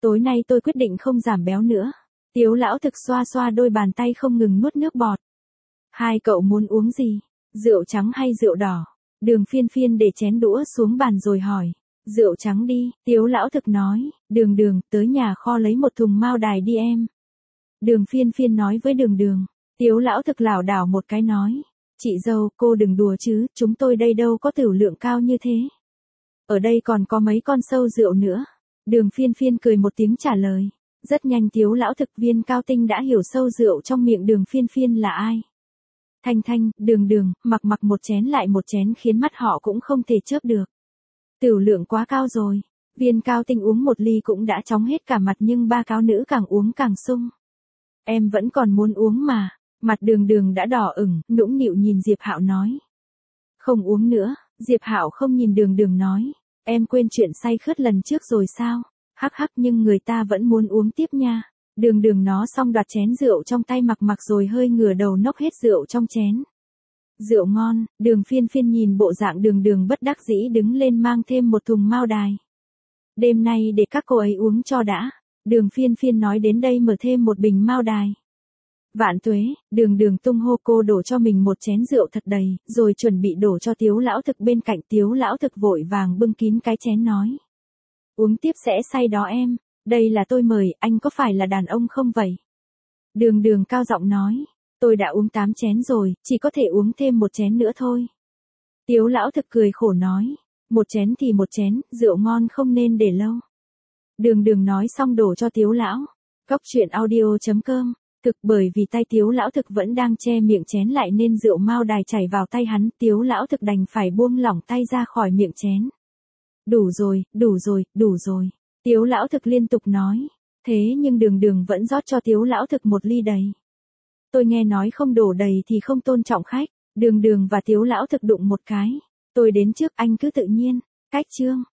Tối nay tôi quyết định không giảm béo nữa. Tiếu lão thực xoa xoa đôi bàn tay không ngừng nuốt nước bọt. Hai cậu muốn uống gì? Rượu trắng hay rượu đỏ? Đường Phiên Phiên để chén đũa xuống bàn rồi hỏi. Rượu trắng đi, Tiếu lão thực nói. Đường Đường, tới nhà kho lấy một thùng mao đài đi em. Đường Phiên Phiên nói với Đường Đường. Tiếu lão thực lảo đảo một cái nói. Chị dâu, cô đừng đùa chứ, chúng tôi đây đâu có tửu lượng cao như thế. Ở đây còn có mấy con sâu rượu nữa. Đường Phiên Phiên cười một tiếng trả lời. Rất nhanh Tiếu lão thực Viên Cao Tinh đã hiểu sâu rượu trong miệng Đường Phiên Phiên là ai. Thanh Thanh, Đường Đường, mặc một chén lại một chén khiến mắt họ cũng không thể chớp được. Tửu lượng quá cao rồi. Viên Cao Tinh uống một ly cũng đã chóng hết cả mặt nhưng ba cáo nữ càng uống càng sung. Em vẫn còn muốn uống mà. Mặt Đường Đường đã đỏ ửng, nũng nịu nhìn Diệp Hạo nói. Không uống nữa, Diệp Hạo không nhìn Đường Đường nói. Em quên chuyện say khướt lần trước rồi sao? Hắc hắc, nhưng người ta vẫn muốn uống tiếp nha. Đường Đường nó xong đoạt chén rượu trong tay mặc rồi hơi ngửa đầu nốc hết rượu trong chén. Rượu ngon, Đường Phiên Phiên nhìn bộ dạng Đường Đường bất đắc dĩ đứng lên mang thêm một thùng mao đài. Đêm nay để các cô ấy uống cho đã. Đường Phiên Phiên nói đến đây mở thêm một bình mao đài. Vạn tuế, Đường Đường tung hô cô đổ cho mình một chén rượu thật đầy, rồi chuẩn bị đổ cho Tiếu lão thực bên cạnh. Tiếu lão thực vội vàng bưng kín cái chén nói. Uống tiếp sẽ say đó em, đây là tôi mời, anh có phải là đàn ông không vậy? Đường Đường cao giọng nói, tôi đã uống 8 chén rồi, chỉ có thể uống thêm một chén nữa thôi. Tiếu lão thực cười khổ nói, một chén thì một chén, rượu ngon không nên để lâu. Đường Đường nói xong đổ cho Tiếu lão. Cóc truyện audio.com. Thực bởi vì tay Tiếu lão thực vẫn đang che miệng chén lại nên rượu mao đài chảy vào tay hắn. Tiếu lão thực đành phải buông lỏng tay ra khỏi miệng chén. Đủ rồi, đủ rồi, đủ rồi. Tiếu lão thực liên tục nói. Thế nhưng Đường Đường vẫn rót cho Tiếu lão thực một ly đầy. Tôi nghe nói không đổ đầy thì không tôn trọng khách. Đường Đường và Tiếu lão thực đụng một cái. Tôi đến trước, anh cứ tự nhiên. Cách chương.